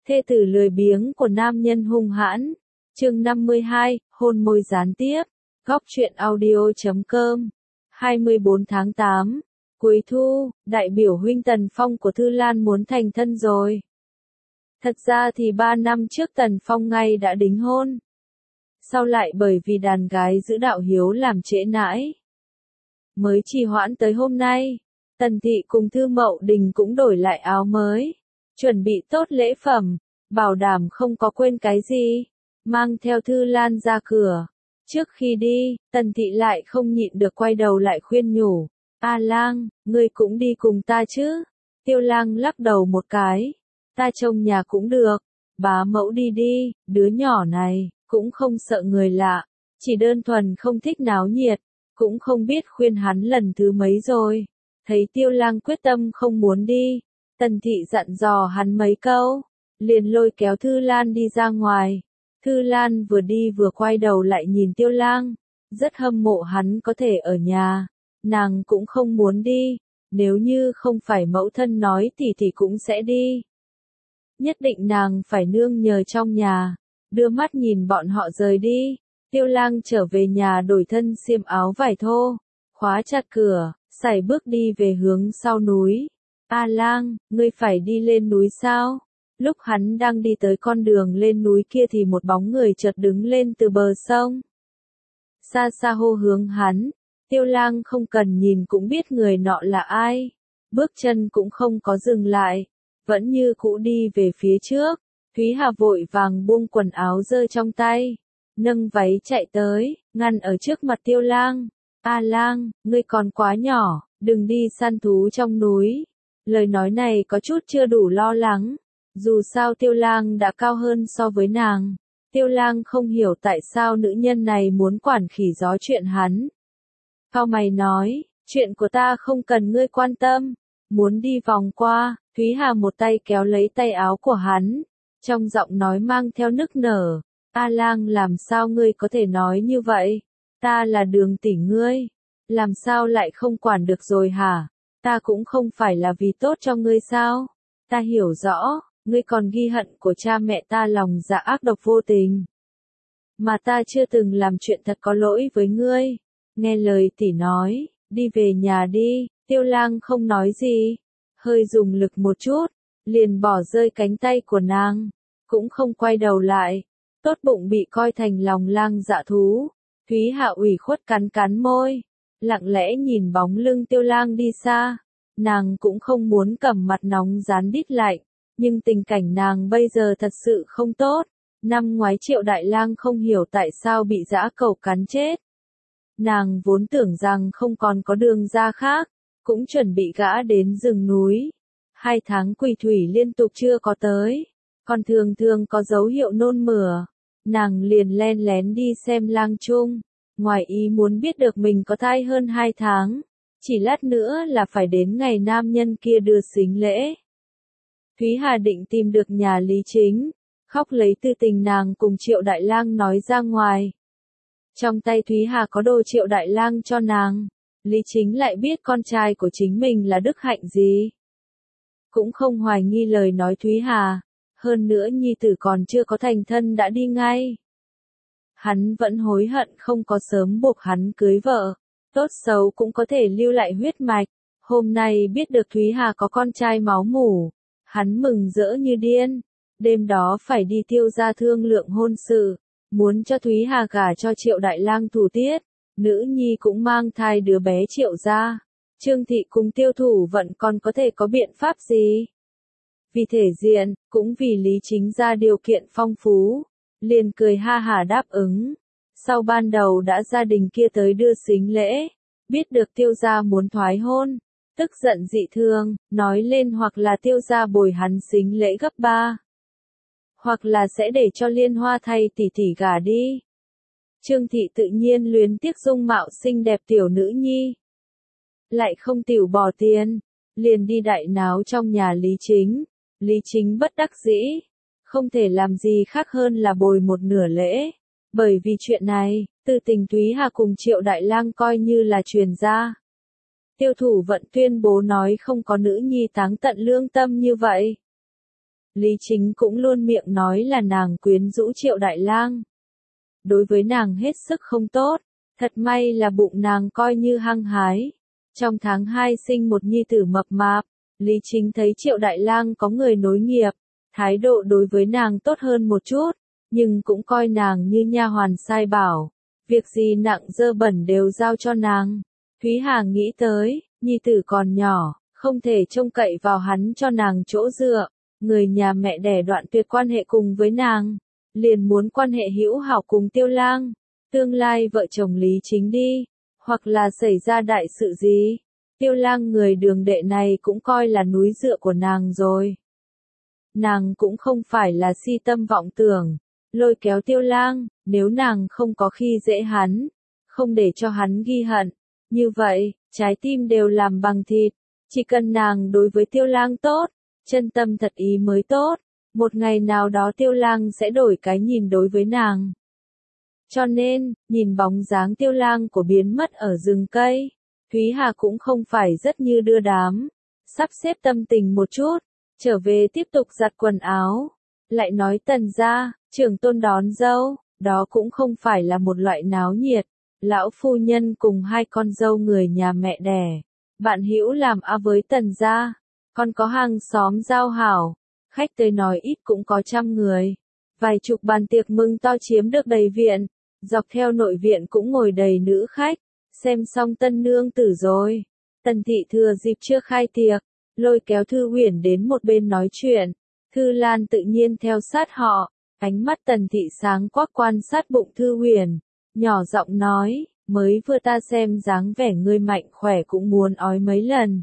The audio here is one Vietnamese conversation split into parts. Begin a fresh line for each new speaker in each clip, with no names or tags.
Thê tử lười biếng của nam nhân hung hãn. Chương 52, hôn môi gián tiếp. Góc truyện audio.com. 24 tháng 8. Cuối thu, đại biểu huynh Tần Phong của Thư Lan muốn thành thân rồi. Thật ra thì 3 năm trước Tần Phong ngay đã đính hôn. Sau lại bởi vì đàn gái giữ đạo hiếu làm trễ nãi, mới trì hoãn tới hôm nay. Tần Thị cùng Thư Mậu Đình cũng đổi lại áo mới, chuẩn bị tốt lễ phẩm, bảo đảm không có quên cái gì, mang theo Thư Lan ra cửa. Trước khi đi, Tần Thị lại không nhịn được quay đầu lại khuyên nhủ, A Lang, ngươi cũng đi cùng ta chứ? Tiêu Lang lắc đầu một cái, ta trông nhà cũng được, bá mẫu đi đi, đứa nhỏ này, cũng không sợ người lạ, chỉ đơn thuần không thích náo nhiệt, cũng không biết khuyên hắn lần thứ mấy rồi. Thấy Tiêu Lang quyết tâm không muốn đi, Tần Thị dặn dò hắn mấy câu, liền lôi kéo Thư Lan đi ra ngoài. Thư Lan vừa đi vừa quay đầu lại nhìn Tiêu Lang, rất hâm mộ hắn có thể ở nhà, nàng cũng không muốn đi, nếu như không phải mẫu thân nói thì cũng sẽ đi. Nhất định nàng phải nương nhờ trong nhà, đưa mắt nhìn bọn họ rời đi. Tiêu Lang trở về nhà đổi thân xiêm áo vải thô, khóa chặt cửa, sải bước đi về hướng sau núi. A Lang, ngươi phải đi lên núi sao? Lúc hắn đang đi tới con đường lên núi kia thì một bóng người chợt đứng lên từ bờ sông. Xa xa hô hướng hắn, Tiêu Lang không cần nhìn cũng biết người nọ là ai. Bước chân cũng không có dừng lại, vẫn như cũ đi về phía trước. Thúy Hà vội vàng buông quần áo rơi trong tay, nâng váy chạy tới, ngăn ở trước mặt Tiêu Lang. A Lang, ngươi còn quá nhỏ, đừng đi săn thú trong núi. Lời nói này có chút chưa đủ lo lắng. Dù sao Tiêu Lang đã cao hơn so với nàng. Tiêu Lang không hiểu tại sao nữ nhân này muốn quản khỉ gió chuyện hắn. Cao mày nói, chuyện của ta không cần ngươi quan tâm. Muốn đi vòng qua, Thúy Hà một tay kéo lấy tay áo của hắn, trong giọng nói mang theo nức nở. A Lang, làm sao ngươi có thể nói như vậy? Ta là Đường tỷ ngươi, làm sao lại không quản được rồi hả? Ta cũng không phải là vì tốt cho ngươi sao? Ta hiểu rõ, ngươi còn ghi hận của cha mẹ ta lòng dạ ác độc vô tình. Mà ta chưa từng làm chuyện thật có lỗi với ngươi. Nghe lời tỷ nói, đi về nhà đi. Tiêu Lang không nói gì, hơi dùng lực một chút, liền bỏ rơi cánh tay của nàng, cũng không quay đầu lại. Tốt bụng bị coi thành lòng lang dạ thú. Thúy Hạ ủy khuất cắn cắn môi, lặng lẽ nhìn bóng lưng Tiêu Lang đi xa. Nàng cũng không muốn cầm mặt nóng rán đít lạnh, nhưng tình cảnh nàng bây giờ thật sự không tốt. Năm ngoái Triệu Đại Lang không hiểu tại sao bị dã cẩu cắn chết. Nàng vốn tưởng rằng không còn có đường ra khác, cũng chuẩn bị gã đến rừng núi. 2 tháng quỳ thủy liên tục chưa có tới, còn thường thường có dấu hiệu nôn mửa. Nàng liền len lén đi xem Lang Trung, ngoài ý muốn biết được mình có thai hơn 2 tháng. Chỉ lát nữa là phải đến ngày nam nhân kia đưa sính lễ. Thúy Hà định tìm được nhà Lý Chính, khóc lấy tư tình nàng cùng Triệu Đại Lang nói ra ngoài. Trong tay Thúy Hà có đồ Triệu Đại Lang cho nàng, Lý Chính lại biết con trai của chính mình là đức hạnh gì. Cũng không hoài nghi lời nói Thúy Hà, hơn nữa nhi tử còn chưa có thành thân đã đi ngay. Hắn vẫn hối hận không có sớm buộc hắn cưới vợ, tốt xấu cũng có thể lưu lại huyết mạch. Hôm nay biết được Thúy Hà có con trai máu mủ, hắn mừng rỡ như điên. Đêm đó phải đi Tiêu gia thương lượng hôn sự, muốn cho Thúy Hà gả cho Triệu Đại Lang thủ tiết. Nữ nhi cũng mang thai đứa bé Triệu gia. Trương Thị cùng Tiêu Thủ Vận còn có thể có biện pháp gì? Vì thể diện, cũng vì Lý Chính gia điều kiện phong phú, liền cười ha hả đáp ứng. Sau ban đầu đã gia đình kia tới đưa sính lễ, biết được Tiêu gia muốn thoái hôn, tức giận dị thường, nói lên hoặc là Tiêu gia bồi hắn sính lễ gấp 3, hoặc là sẽ để cho Liên Hoa thay tỷ tỷ gả đi. Trương Thị tự nhiên luyến tiếc dung mạo xinh đẹp tiểu nữ nhi, lại không tiểu bỏ tiền, liền đi đại náo trong nhà Lý Chính. Lý Chính bất đắc dĩ, không thể làm gì khác hơn là bồi một nửa lễ. Bởi vì chuyện này, tư tình Thúy Hà cùng Triệu Đại Lang coi như là truyền ra. Tiêu Thủ Vận tuyên bố nói không có nữ nhi táng tận lương tâm như vậy. Lý Chính cũng luôn miệng nói là nàng quyến rũ Triệu Đại Lang. Đối với nàng hết sức không tốt, thật may là bụng nàng coi như hăng hái. Trong tháng 2 sinh một nhi tử mập mạp, Lý Chính thấy Triệu Đại Lang có người nối nghiệp, thái độ đối với nàng tốt hơn một chút, nhưng cũng coi nàng như nha hoàn sai bảo, việc gì nặng dơ bẩn đều giao cho nàng. Thúy Hà nghĩ tới, nhi tử còn nhỏ, không thể trông cậy vào hắn cho nàng chỗ dựa, người nhà mẹ đẻ đoạn tuyệt quan hệ cùng với nàng, liền muốn quan hệ hữu hảo cùng Tiêu Lang, tương lai vợ chồng Lý Chính đi, hoặc là xảy ra đại sự gì. Tiêu Lang người đường đệ này cũng coi là núi dựa của nàng rồi. Nàng cũng không phải là si tâm vọng tưởng, lôi kéo Tiêu Lang, nếu nàng không có khi dễ hắn, không để cho hắn ghi hận, như vậy, trái tim đều làm bằng thịt, chỉ cần nàng đối với Tiêu Lang tốt, chân tâm thật ý mới tốt, một ngày nào đó Tiêu Lang sẽ đổi cái nhìn đối với nàng. Cho nên, nhìn bóng dáng Tiêu Lang của biến mất ở rừng cây, Thúy Hà cũng không phải rất như đưa đám, sắp xếp tâm tình một chút, trở về tiếp tục giặt quần áo, lại nói Tần gia, trưởng tôn đón dâu, đó cũng không phải là một loại náo nhiệt, lão phu nhân cùng hai con dâu người nhà mẹ đẻ, bạn hữu làm với Tần gia, còn có hàng xóm giao hảo, khách tới nói ít cũng có 100 người, vài chục bàn tiệc mừng to chiếm được đầy viện, dọc theo nội viện cũng ngồi đầy nữ khách, xem xong tân nương tử rồi. Tần thị thừa dịp chưa khai tiệc, lôi kéo Thư Huyền đến một bên nói chuyện, Thư Lan tự nhiên theo sát họ, ánh mắt Tần thị sáng quắc quan sát bụng Thư Huyền, nhỏ giọng nói, mới vừa ta xem dáng vẻ ngươi mạnh khỏe cũng muốn ói mấy lần.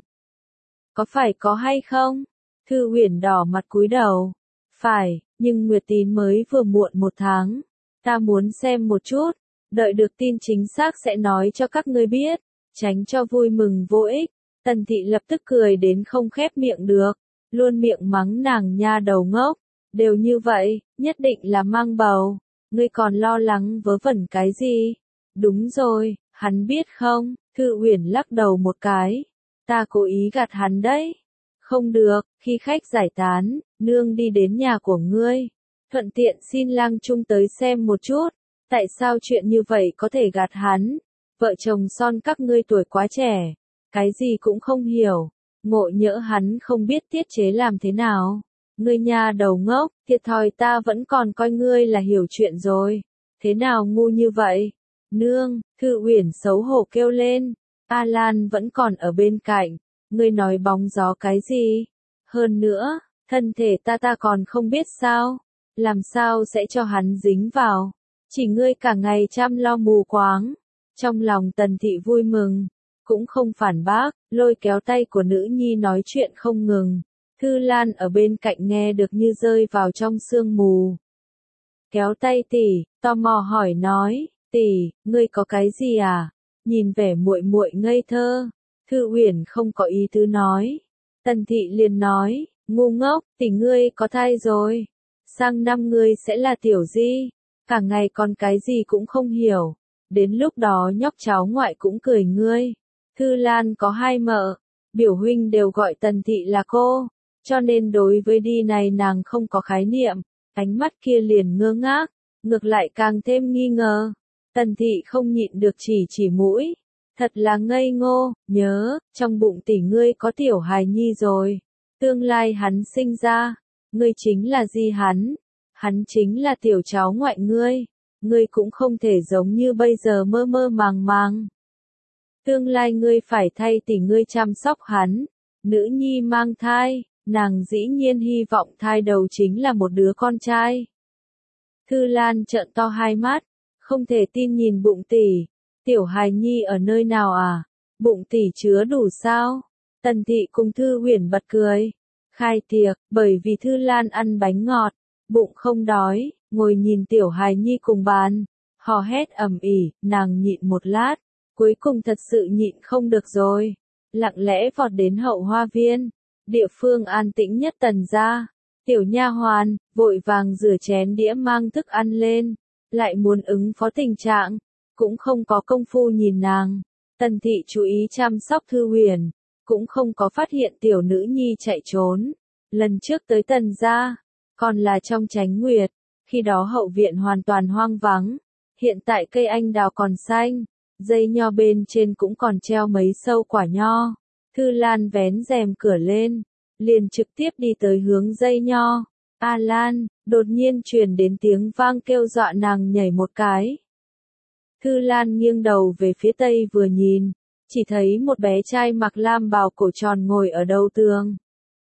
Có phải có hay không? Thư Huyền đỏ mặt cúi đầu. Phải, nhưng Nguyệt Tín mới vừa muộn 1 tháng. Ta muốn xem một chút, đợi được tin chính xác sẽ nói cho các ngươi biết, tránh cho vui mừng vô ích. Tần thị lập tức cười đến không khép miệng được, luôn miệng mắng nàng nha đầu ngốc. Đều như vậy, nhất định là mang bầu. Ngươi còn lo lắng vớ vẩn cái gì? Đúng rồi, hắn biết không? Thư Huyền lắc đầu một cái. Ta cố ý gạt hắn đấy. Không được, khi khách giải tán, nương đi đến nhà của ngươi. Thuận tiện xin lang trung tới xem một chút. Tại sao chuyện như vậy có thể gạt hắn? Vợ chồng son các ngươi tuổi quá trẻ. Cái gì cũng không hiểu. Ngộ nhỡ hắn không biết tiết chế làm thế nào. Ngươi nhà đầu ngốc, thiệt thòi ta vẫn còn coi ngươi là hiểu chuyện rồi. Thế nào ngu như vậy? Nương, Thư Uyển xấu hổ kêu lên. A Lan vẫn còn ở bên cạnh. Ngươi nói bóng gió cái gì? Hơn nữa, thân thể ta còn không biết sao? Làm sao sẽ cho hắn dính vào? Chỉ ngươi cả ngày chăm lo mù quáng. Trong lòng Tần thị vui mừng, cũng không phản bác, lôi kéo tay của nữ nhi nói chuyện không ngừng. Thư Lan ở bên cạnh nghe được như rơi vào trong sương mù. Kéo tay tỷ, tò mò hỏi nói, tỷ, ngươi có cái gì à? Nhìn vẻ muội muội ngây thơ. Thư Uyển không có ý tứ nói. Tần thị liền nói, ngu ngốc, tỷ ngươi có thai rồi. Sang năm ngươi sẽ là tiểu di. Cả ngày còn cái gì cũng không hiểu. Đến lúc đó nhóc cháu ngoại cũng cười ngươi. Thư Lan có 2 mợ. Biểu huynh đều gọi Tần thị là cô. Cho nên đối với đi này nàng không có khái niệm. Ánh mắt kia liền ngơ ngác. Ngược lại càng thêm nghi ngờ. Tần thị không nhịn được chỉ mũi. Thật là ngây ngô, nhớ, trong bụng tỷ ngươi có tiểu hài nhi rồi. Tương lai hắn sinh ra, ngươi chính là di hắn chính là tiểu cháu ngoại ngươi. Ngươi cũng không thể giống như bây giờ mơ mơ màng màng. Tương lai ngươi phải thay tỷ ngươi chăm sóc hắn. Nữ nhi mang thai, nàng dĩ nhiên hy vọng thai đầu chính là một đứa con trai. Thư Lan trợn to hai mắt, không thể tin nhìn bụng tỷ. Tiểu hài nhi ở nơi nào à? Bụng tỷ chứa đủ sao? Tần thị cùng Thư Huyền bật cười. Khai tiệc, bởi vì Thư Lan ăn bánh ngọt, bụng không đói, ngồi nhìn tiểu hài nhi cùng bàn, hò hét ầm ĩ, nàng nhịn một lát, cuối cùng thật sự nhịn không được rồi, lặng lẽ vọt đến hậu hoa viên, địa phương an tĩnh nhất Tần gia. Tiểu nha hoàn vội vàng rửa chén đĩa mang thức ăn lên, lại muốn ứng phó tình trạng, cũng không có công phu nhìn nàng. Tần thị chú ý chăm sóc Thư Huyền, cũng không có phát hiện tiểu nữ nhi chạy trốn. Lần trước tới Tần gia, còn là trong Chánh Nguyệt, khi đó hậu viện hoàn toàn hoang vắng, hiện tại cây anh đào còn xanh, dây nho bên trên cũng còn treo mấy sâu quả nho. Thư Lan vén rèm cửa lên, liền trực tiếp đi tới hướng dây nho. A Lan, đột nhiên truyền đến tiếng vang kêu dọa nàng nhảy một cái. Thư Lan nghiêng đầu về phía tây vừa nhìn, chỉ thấy một bé trai mặc lam bào cổ tròn ngồi ở đầu tường.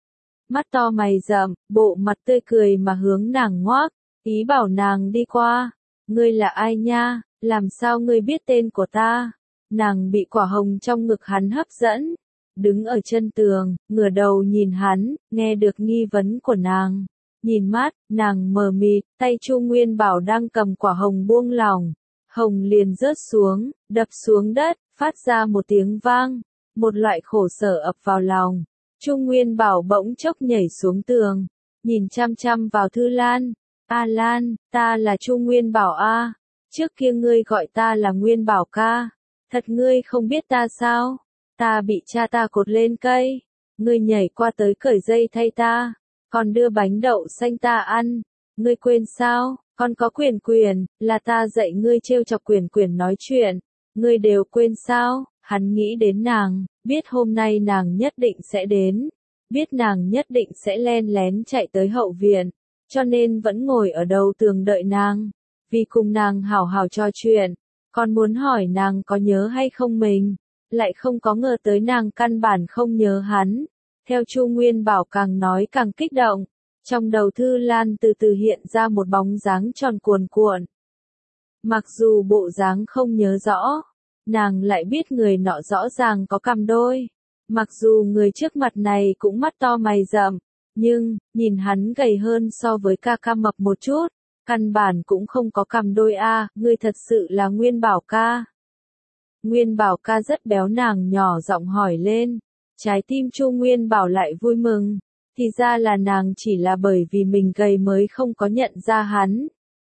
Mắt to mày rậm, bộ mặt tươi cười mà hướng nàng ngoác, ý bảo nàng đi qua. Ngươi là ai nha, làm sao ngươi biết tên của ta? Nàng bị quả hồng trong ngực hắn hấp dẫn, đứng ở chân tường, ngửa đầu nhìn hắn, nghe được nghi vấn của nàng. Nhìn mắt, nàng mờ mịt, tay Chu Nguyên Bảo đang cầm quả hồng buông lỏng. Hồng liền rớt xuống, đập xuống đất, phát ra một tiếng vang. Một loại khổ sở ập vào lòng. Chu Nguyên Bảo bỗng chốc nhảy xuống tường, nhìn chăm chăm vào Thư Lan. A Lan, ta là Chu Nguyên Bảo a. Trước kia ngươi gọi ta là Nguyên Bảo ca. Thật ngươi không biết ta sao? Ta bị cha ta cột lên cây. Ngươi nhảy qua tới cởi dây thay ta. Còn đưa bánh đậu xanh ta ăn. Ngươi quên sao? Còn có Quyền, là ta dạy ngươi trêu chọc Quyền nói chuyện. Ngươi đều quên sao? Hắn nghĩ đến nàng, biết hôm nay nàng nhất định sẽ đến. Biết nàng nhất định sẽ len lén chạy tới hậu viện. Cho nên vẫn ngồi ở đầu tường đợi nàng. Vì cùng nàng hảo hảo trò chuyện. Còn muốn hỏi nàng có nhớ hay không mình. Lại không có ngờ tới nàng căn bản không nhớ hắn. Theo Chu Nguyên Bảo càng nói càng kích động. Trong đầu Thư Lan từ từ hiện ra một bóng dáng tròn cuồn cuộn. Mặc dù bộ dáng không nhớ rõ, nàng lại biết người nọ rõ ràng có cằm đôi. Mặc dù người trước mặt này cũng mắt to mày rậm, nhưng, nhìn hắn gầy hơn so với ca ca mập một chút, căn bản cũng không có cằm đôi a. Ngươi thật sự là Nguyên Bảo ca. Nguyên Bảo ca rất béo, nàng nhỏ giọng hỏi lên. Trái tim Chu Nguyên Bảo lại vui mừng. Thì ra là nàng chỉ là bởi vì mình gầy mới không có nhận ra hắn.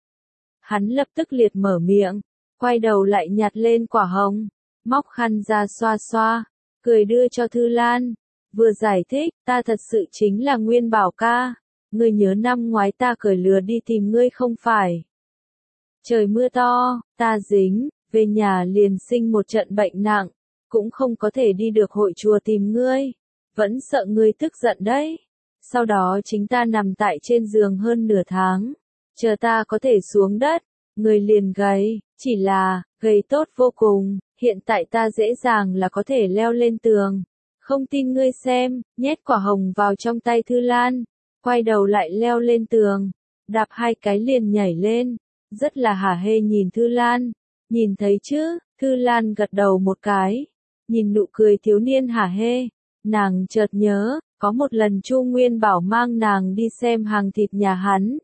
Hắn lập tức liệt mở miệng, quay đầu lại nhặt lên quả hồng, móc khăn ra xoa xoa, cười đưa cho Thư Lan. Vừa giải thích, ta thật sự chính là Nguyên Bảo ca. Ngươi nhớ năm ngoái ta cởi lừa đi tìm ngươi không phải? Trời mưa to, ta dính, về nhà liền sinh một trận bệnh nặng, cũng không có thể đi được hội chùa tìm ngươi. Vẫn sợ ngươi tức giận đấy. Sau đó chính ta nằm tại trên giường hơn nửa tháng. Chờ ta có thể xuống đất, người liền gầy, chỉ là, gầy tốt vô cùng, hiện tại ta dễ dàng là có thể leo lên tường. Không tin ngươi xem, nhét quả hồng vào trong tay Thư Lan, quay đầu lại leo lên tường, đạp hai cái liền nhảy lên, rất là hả hê nhìn Thư Lan. Nhìn thấy chứ? Thư Lan gật đầu một cái, nhìn nụ cười thiếu niên hả hê, nàng chợt nhớ. Có một lần Chu Nguyên Bảo mang nàng đi xem hàng thịt nhà hắn.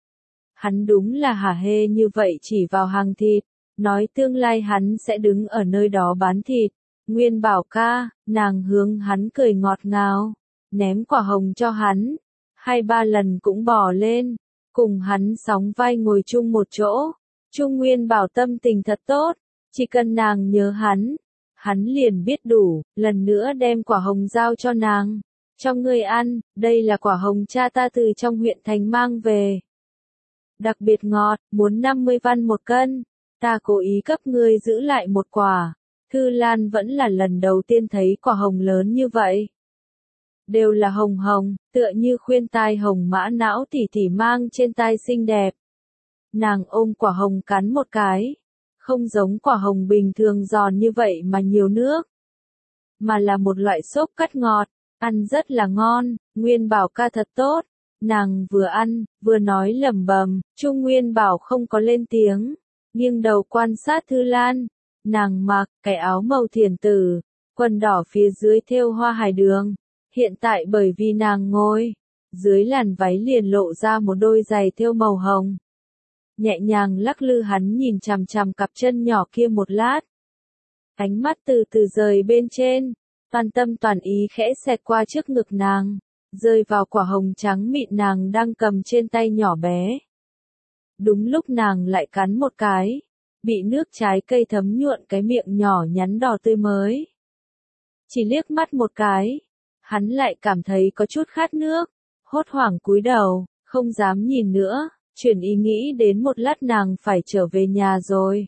Hắn đúng là hả hê như vậy chỉ vào hàng thịt, nói tương lai hắn sẽ đứng ở nơi đó bán thịt. Nguyên Bảo ca, nàng hướng hắn cười ngọt ngào, ném quả hồng cho hắn. 2-3 lần cũng bò lên, cùng hắn sóng vai ngồi chung một chỗ. Chu Nguyên Bảo tâm tình thật tốt, chỉ cần nàng nhớ hắn liền biết đủ, lần nữa đem quả hồng giao cho nàng. Cho ngươi ăn, đây là quả hồng cha ta từ trong huyện thành mang về. Đặc biệt ngọt, muốn 50 văn một cân. Ta cố ý cấp ngươi giữ lại một quả. Thư Lan vẫn là lần đầu tiên thấy quả hồng lớn như vậy. Đều là hồng hồng, tựa như khuyên tai hồng mã não tỉ tỉ mang trên tai xinh đẹp. Nàng ôm quả hồng cắn một cái. Không giống quả hồng bình thường giòn như vậy mà nhiều nước. Mà là một loại xốp cắt ngọt. Ăn rất là ngon, Nguyên Bảo ca thật tốt. Nàng vừa ăn, vừa nói lẩm bẩm. Chu Nguyên Bảo không có lên tiếng, nghiêng đầu quan sát Thư Lan. Nàng mặc cái áo màu thiển tử, quần đỏ phía dưới thêu hoa hải đường. Hiện tại bởi vì nàng ngồi, dưới làn váy liền lộ ra một đôi giày thêu màu hồng. Nhẹ nhàng lắc lư, hắn nhìn chằm chằm cặp chân nhỏ kia một lát. Ánh mắt từ từ rời bên trên. Toàn tâm toàn ý khẽ xẹt qua trước ngực nàng, rơi vào quả hồng trắng mịn nàng đang cầm trên tay nhỏ bé. Đúng lúc nàng lại cắn một cái, bị nước trái cây thấm nhuộn cái miệng nhỏ nhắn đỏ tươi mới. Chỉ liếc mắt một cái, hắn lại cảm thấy có chút khát nước, hốt hoảng cúi đầu, không dám nhìn nữa, chuyển ý nghĩ đến một lát nàng phải trở về nhà rồi.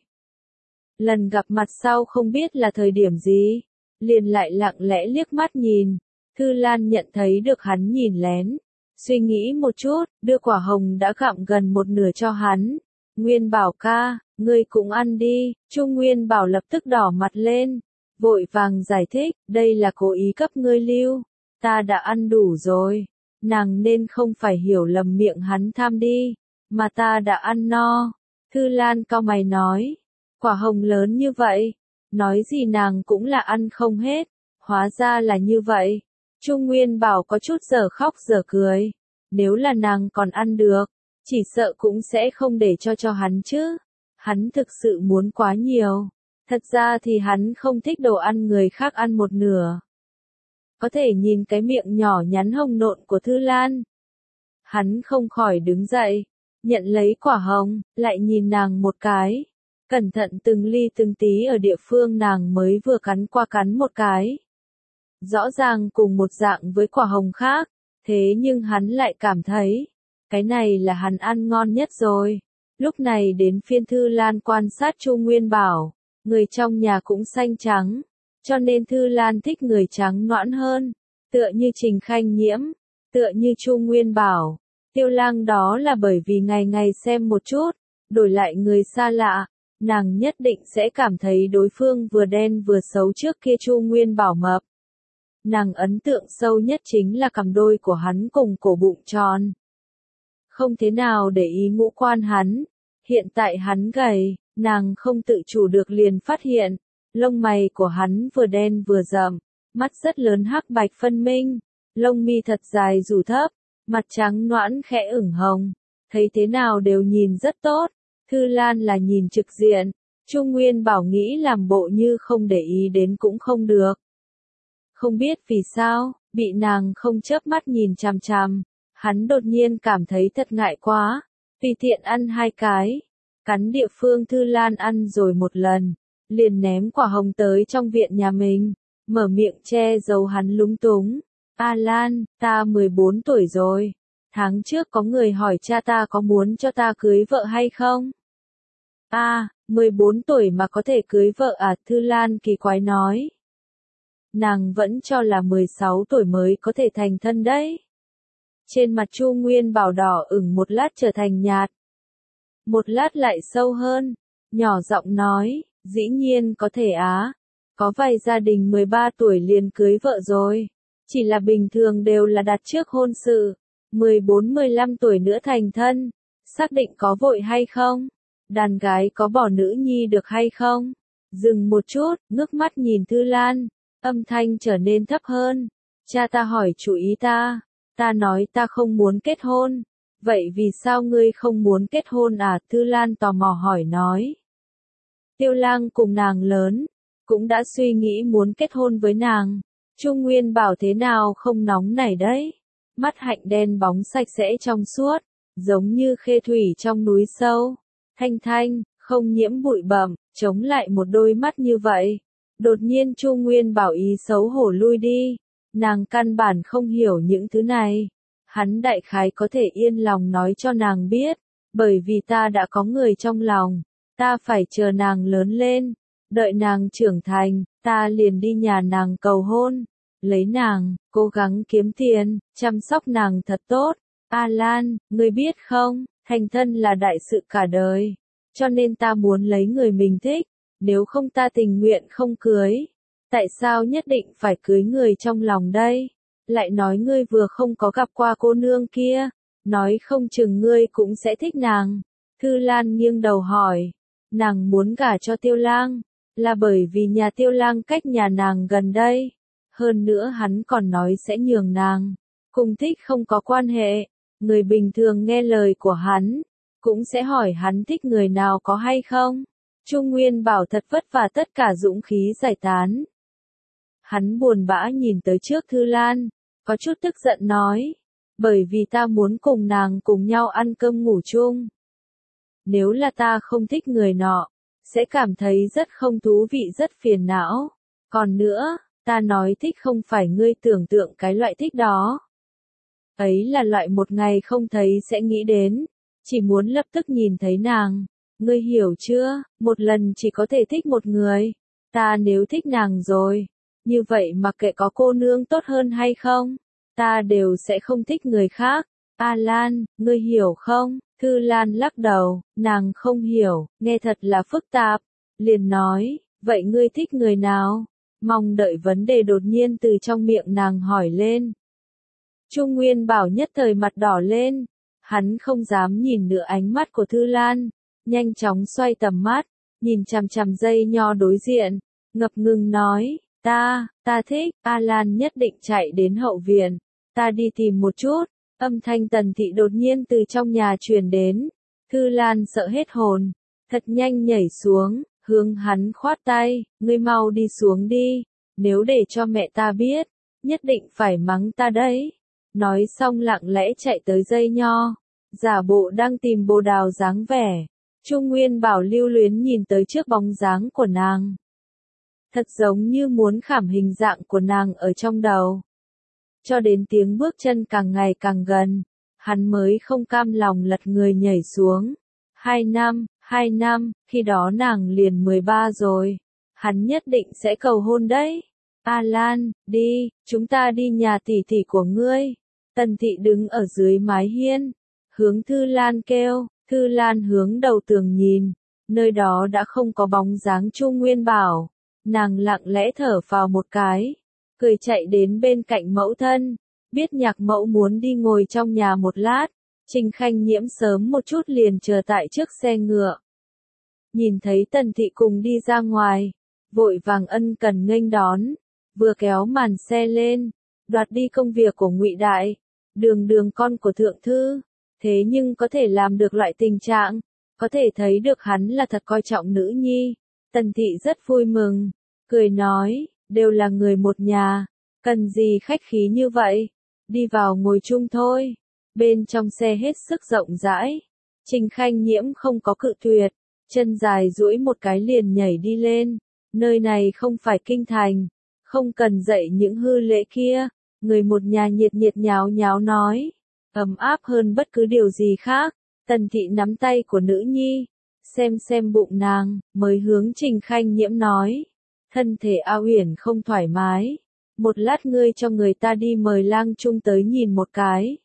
Lần gặp mặt sau không biết là thời điểm gì, liền lại lặng lẽ liếc mắt nhìn, Thư Lan nhận thấy được hắn nhìn lén, suy nghĩ một chút, đưa quả hồng đã gặm gần một nửa cho hắn. Nguyên Bảo ca, ngươi cũng ăn đi, Chu Nguyên Bảo lập tức đỏ mặt lên, vội vàng giải thích, đây là cố ý cấp ngươi lưu, ta đã ăn đủ rồi, nàng nên không phải hiểu lầm miệng hắn tham đi, mà ta đã ăn no. Thư Lan cau mày nói, quả hồng lớn như vậy, nói gì nàng cũng là ăn không hết, hóa ra là như vậy. Chu Nguyên Bảo có chút giờ khóc giờ cười, nếu là nàng còn ăn được, chỉ sợ cũng sẽ không để cho hắn chứ. Hắn thực sự muốn quá nhiều. Thật ra thì hắn không thích đồ ăn người khác ăn một nửa. Có thể nhìn cái miệng nhỏ nhắn hồng nộn của Thư Lan. Hắn không khỏi đứng dậy, nhận lấy quả hồng, lại nhìn nàng một cái. Cẩn thận từng ly từng tí ở địa phương nàng mới vừa cắn qua cắn một cái. Rõ ràng cùng một dạng với quả hồng khác, thế nhưng hắn lại cảm thấy, cái này là hắn ăn ngon nhất rồi. Lúc này đến phiên Thư Lan quan sát Chu Nguyên Bảo, người trong nhà cũng xanh trắng, cho nên Thư Lan thích người trắng nõn hơn, tựa như Trình Khanh Nhiễm, tựa như Chu Nguyên Bảo. Tiêu Lang đó là bởi vì ngày ngày xem một chút, đổi lại người xa lạ, nàng nhất định sẽ cảm thấy đối phương vừa đen vừa xấu trước kia Chu Nguyên Bảo mập. Nàng ấn tượng sâu nhất chính là cằm đôi của hắn cùng cổ bụng tròn. Không thế nào để ý ngũ quan hắn, hiện tại hắn gầy, nàng không tự chủ được liền phát hiện, lông mày của hắn vừa đen vừa rậm, mắt rất lớn hắc bạch phân minh, lông mi thật dài rủ thấp, mặt trắng nõn khẽ ửng hồng, thấy thế nào đều nhìn rất tốt. Thư Lan là nhìn trực diện, Chu Nguyên Bảo nghĩ làm bộ như không để ý đến cũng không được. Không biết vì sao, bị nàng không chớp mắt nhìn chằm chằm, hắn đột nhiên cảm thấy thật ngại quá, tùy tiện ăn hai cái, cắn địa phương Thư Lan ăn rồi một lần, liền ném quả hồng tới trong viện nhà mình, mở miệng che giấu hắn lúng túng. A Lan, ta 14 tuổi rồi, tháng trước có người hỏi cha ta có muốn cho ta cưới vợ hay không? 14 tuổi mà có thể cưới vợ à? Thư Lan kỳ quái nói. Nàng vẫn cho là 16 tuổi mới có thể thành thân đấy. Trên mặt Chu Nguyên Bảo đỏ ửng một lát trở thành nhạt. Một lát lại sâu hơn, nhỏ giọng nói, dĩ nhiên có thể á. Có vài gia đình 13 tuổi liền cưới vợ rồi. Chỉ là bình thường đều là đặt trước hôn sự. 14-15 tuổi nữa thành thân. Xác định có vội hay không? Đàn gái có bỏ nữ nhi được hay không? Dừng một chút, ngước mắt nhìn Thư Lan. Âm thanh trở nên thấp hơn. Cha ta hỏi chủ ý ta. Ta nói ta không muốn kết hôn. Vậy vì sao ngươi không muốn kết hôn à? Thư Lan tò mò hỏi nói. Tiêu Lang cùng nàng lớn, cũng đã suy nghĩ muốn kết hôn với nàng. Chu Nguyên Bảo thế nào không nóng nảy đấy. Mắt hạnh đen bóng sạch sẽ trong suốt, giống như khê thủy trong núi sâu. Thanh thanh, không nhiễm bụi bặm, chống lại một đôi mắt như vậy. Đột nhiên Chu Nguyên Bảo ý xấu hổ lui đi. Nàng căn bản không hiểu những thứ này. Hắn đại khái có thể yên lòng nói cho nàng biết, bởi vì ta đã có người trong lòng, ta phải chờ nàng lớn lên, đợi nàng trưởng thành, ta liền đi nhà nàng cầu hôn, lấy nàng, cố gắng kiếm tiền, chăm sóc nàng thật tốt. A Lan, ngươi biết không, thành thân là đại sự cả đời, cho nên ta muốn lấy người mình thích, nếu không ta tình nguyện không cưới. Tại sao nhất định phải cưới người trong lòng đây? Lại nói ngươi vừa không có gặp qua cô nương kia, nói không chừng ngươi cũng sẽ thích nàng. Thư Lan nghiêng đầu hỏi, nàng muốn gả cho Tiêu Lang, là bởi vì nhà Tiêu Lang cách nhà nàng gần đây. Hơn nữa hắn còn nói sẽ nhường nàng, cùng thích không có quan hệ, người bình thường nghe lời của hắn, cũng sẽ hỏi hắn thích người nào có hay không. Chu Nguyên Bảo thật vất vả tất cả dũng khí giải tán. Hắn buồn bã nhìn tới trước Thư Lan, có chút tức giận nói, bởi vì ta muốn cùng nàng cùng nhau ăn cơm ngủ chung. Nếu là ta không thích người nọ, sẽ cảm thấy rất không thú vị rất phiền não. Còn nữa, ta nói thích không phải ngươi tưởng tượng cái loại thích đó. Ấy là loại một ngày không thấy sẽ nghĩ đến, chỉ muốn lập tức nhìn thấy nàng. Ngươi hiểu chưa, một lần chỉ có thể thích một người. Ta nếu thích nàng rồi, như vậy mặc kệ có cô nương tốt hơn hay không, ta đều sẽ không thích người khác. A Lan, ngươi hiểu không? Thư Lan lắc đầu, nàng không hiểu, nghe thật là phức tạp. Liền nói, vậy ngươi thích người nào? Mong đợi vấn đề đột nhiên từ trong miệng nàng hỏi lên. Trung Nguyên Bảo nhất thời mặt đỏ lên, hắn không dám nhìn nữa ánh mắt của Thư Lan, nhanh chóng xoay tầm mắt, nhìn chằm chằm dây nho đối diện, ngập ngừng nói, ta thích. A Lan nhất định chạy đến hậu viện, ta đi tìm một chút. Âm thanh Tần Thị đột nhiên từ trong nhà truyền đến, Thư Lan sợ hết hồn, thật nhanh nhảy xuống, hướng hắn khoát tay, ngươi mau đi xuống đi, nếu để cho mẹ ta biết, nhất định phải mắng ta đấy. Nói xong lặng lẽ chạy tới dây nho, giả bộ đang tìm bồ đào dáng vẻ. Trung Nguyên Bảo lưu luyến nhìn tới trước bóng dáng của nàng. Thật giống như muốn khảm hình dạng của nàng ở trong đầu. Cho đến tiếng bước chân càng ngày càng gần, hắn mới không cam lòng lật người nhảy xuống. 2 năm, khi đó nàng liền 13 rồi. Hắn nhất định sẽ cầu hôn đấy. A Lan, đi, chúng ta đi nhà tỷ tỷ của ngươi. Tần Thị đứng ở dưới mái hiên, hướng Thư Lan kêu. Thư Lan hướng đầu tường nhìn, nơi đó đã không có bóng dáng Trung Nguyên Bảo. Nàng lặng lẽ thở phào một cái, cười chạy đến bên cạnh mẫu thân, biết Nhạc Mẫu muốn đi ngồi trong nhà một lát, Trình Khanh Nhiễm sớm một chút liền chờ tại trước xe ngựa. Nhìn thấy Tần Thị cùng đi ra ngoài, vội vàng ân cần nghênh đón, vừa kéo màn xe lên, đoạt đi công việc của Ngụy Đại, Đường con của thượng thư, thế nhưng có thể làm được loại tình trạng, có thể thấy được hắn là thật coi trọng nữ nhi. Tần Thị rất vui mừng, cười nói, đều là người một nhà, cần gì khách khí như vậy, đi vào ngồi chung thôi. Bên trong xe hết sức rộng rãi, Trình Khanh Nhiễm không có cự tuyệt, chân dài duỗi một cái liền nhảy đi lên, nơi này không phải kinh thành, không cần dạy những hư lễ kia, người một nhà nhiệt nhiệt nháo nháo nói, ấm áp hơn bất cứ điều gì khác. Tần Thị nắm tay của nữ nhi, xem bụng nàng, mới hướng Trình Khanh Nhiễm nói, thân thể A Uyển không thoải mái, một lát ngươi cho người ta đi mời lang trung tới nhìn một cái.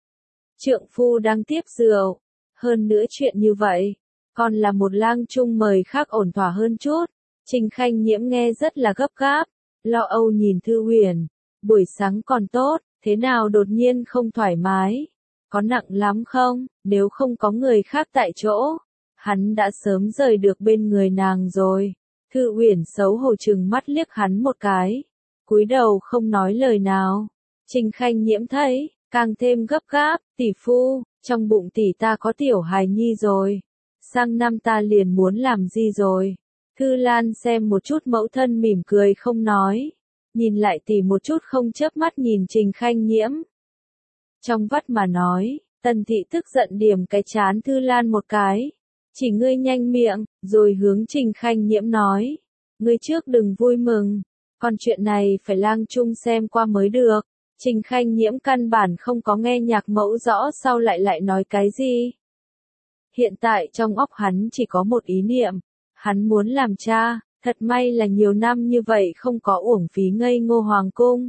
Trượng phu đang tiếp rượu, hơn nữa chuyện như vậy, còn là một lang trung mời khác ổn thỏa hơn chút. Trình Khanh Nhiễm nghe rất là gấp gáp, lo âu nhìn Thư Uyển, buổi sáng còn tốt, thế nào đột nhiên không thoải mái, có nặng lắm không? Nếu không có người khác tại chỗ, hắn đã sớm rời được bên người nàng rồi. Thư Uyển xấu hổ trừng mắt liếc hắn một cái, cúi đầu không nói lời nào. Trình Khanh Nhiễm thấy, càng thêm gấp gáp, tỷ phu, trong bụng tỷ ta có tiểu hài nhi rồi, sang năm ta liền muốn làm gì rồi. Thư Lan xem một chút mẫu thân mỉm cười không nói, nhìn lại tỷ một chút không chớp mắt nhìn Trình Khanh Nhiễm. Trong vắt mà nói, Tần Thị tức giận điểm cái chán Thư Lan một cái, chỉ ngươi nhanh miệng, rồi hướng Trình Khanh Nhiễm nói, ngươi trước đừng vui mừng, còn chuyện này phải lang trung xem qua mới được. Trình Khanh Nhiễm căn bản không có nghe Nhạc Mẫu rõ sau lại nói cái gì. Hiện tại trong óc hắn chỉ có một ý niệm, hắn muốn làm cha, thật may là nhiều năm như vậy không có uổng phí ngây ngô hoàng cung.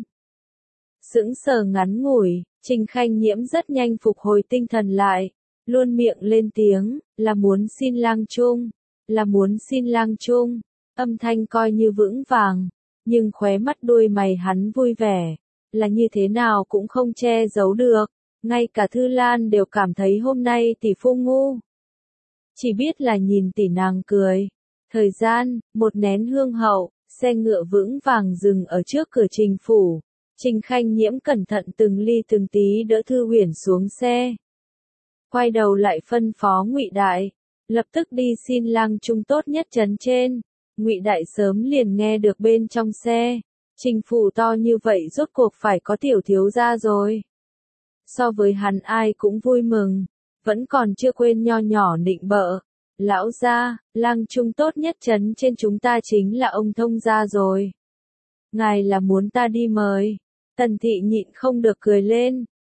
Sững sờ ngắn ngủi, Trình Khanh Nhiễm rất nhanh phục hồi tinh thần lại, luôn miệng lên tiếng, là muốn xin lang trung, là muốn xin lang trung, âm thanh coi như vững vàng, nhưng khóe mắt đuôi mày hắn vui vẻ, là như thế nào cũng không che giấu được, ngay cả Thư Lan đều cảm thấy hôm nay tỷ phu ngu. Chỉ biết là nhìn tỷ nàng cười. Thời gian, một nén hương hậu, xe ngựa vững vàng dừng ở trước cửa Trình phủ. Trình Khanh Nhiễm cẩn thận từng ly từng tí đỡ Thư Uyển xuống xe. Quay đầu lại phân phó Ngụy Đại, lập tức đi xin lang trung tốt nhất trấn trên. Ngụy Đại sớm liền nghe được bên trong xe, Trình phủ to như vậy rốt cuộc phải có tiểu thiếu gia rồi. So với hắn ai cũng vui mừng, vẫn còn chưa quên nho nhỏ nịnh bợ. Lão gia, lang trung tốt nhất trấn trên chúng ta chính là ông thông gia rồi. Ngài là muốn ta đi mời. Tần Thị nhịn không được cười lên,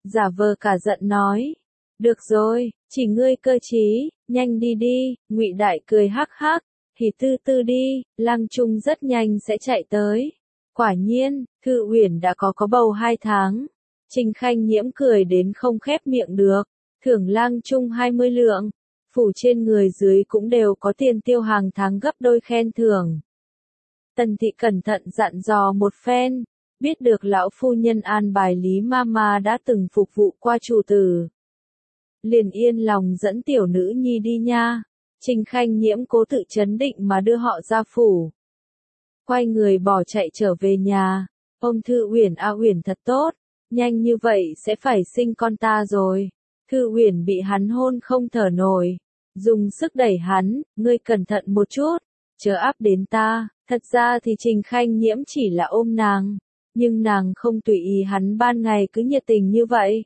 giả vờ cả giận nói. Được rồi, chỉ ngươi cơ trí, nhanh đi đi, Ngụy Đại cười hắc hắc, thì tư tư đi, Lăng Trung rất nhanh sẽ chạy tới. Quả nhiên, Thư Uyển đã có bầu 2 tháng. Trình Khanh Nhiễm cười đến không khép miệng được, thưởng Lăng Trung 20 lượng, phủ trên người dưới cũng đều có tiền tiêu hàng tháng gấp đôi khen thưởng. Tần Thị cẩn thận dặn dò một phen, biết được lão phu nhân an bài Lý Mama đã từng phục vụ qua chủ tử. Liền yên lòng dẫn tiểu nữ nhi đi nha. Trình Khanh Nhiễm cố tự trấn định mà đưa họ ra phủ. Quay người bỏ chạy trở về nhà. Ông Thư Uyển a Uyển thật tốt, nhanh như vậy sẽ phải sinh con ta rồi. Thư Uyển bị hắn hôn không thở nổi, dùng sức đẩy hắn, ngươi cẩn thận một chút, chớ áp đến ta. Thật ra thì Trình Khanh Nhiễm chỉ là ôm nàng, nhưng nàng không tùy ý hắn ban ngày cứ nhiệt tình như vậy.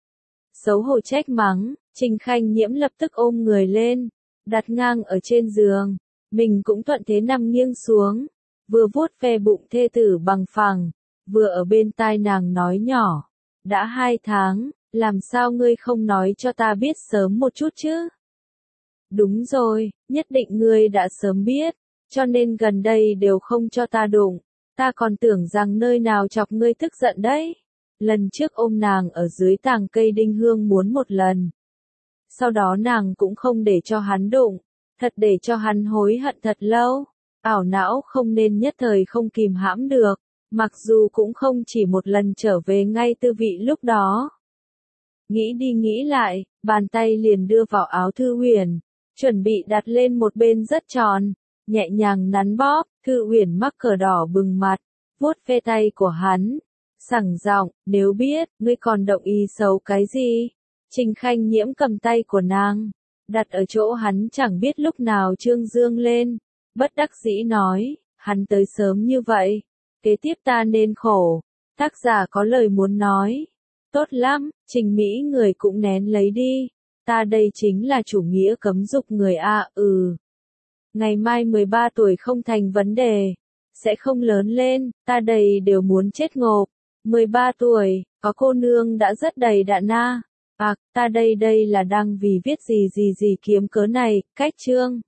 Xấu hổ trách mắng, Trình Khanh Nhiễm lập tức ôm người lên, đặt ngang ở trên giường, mình cũng thuận thế nằm nghiêng xuống, vừa vuốt ve bụng thê tử bằng phẳng, vừa ở bên tai nàng nói nhỏ, đã 2 tháng, làm sao ngươi không nói cho ta biết sớm một chút chứ? Đúng rồi, nhất định ngươi đã sớm biết, cho nên gần đây đều không cho ta đụng, ta còn tưởng rằng nơi nào chọc ngươi tức giận đấy. Lần trước ôm nàng ở dưới tàng cây đinh hương muốn một lần. Sau đó nàng cũng không để cho hắn đụng, thật để cho hắn hối hận thật lâu. Ảo não không nên nhất thời không kìm hãm được, mặc dù cũng không chỉ một lần trở về ngay tư vị lúc đó. Nghĩ đi nghĩ lại, bàn tay liền đưa vào áo Thư Uyển, chuẩn bị đặt lên một bên rất tròn, nhẹ nhàng nắn bóp. Thư Uyển mắc cờ đỏ bừng mặt, vuốt ve tay của hắn, sẳng giọng, nếu biết, ngươi còn động ý xấu cái gì? Trình Khanh Nhiễm cầm tay của nàng, đặt ở chỗ hắn chẳng biết lúc nào trương dương lên, bất đắc dĩ nói, hắn tới sớm như vậy, kế tiếp ta nên khổ. Tác giả có lời muốn nói, tốt lắm, Trình Mỹ người cũng nén lấy đi, ta đây chính là chủ nghĩa cấm dục người a. Ngày mai 13 tuổi không thành vấn đề, sẽ không lớn lên, ta đây đều muốn chết ngộp. 13 tuổi, có cô nương đã rất đầy đặn na. Ta đây là đang vì viết gì kiếm cớ này, cách chương.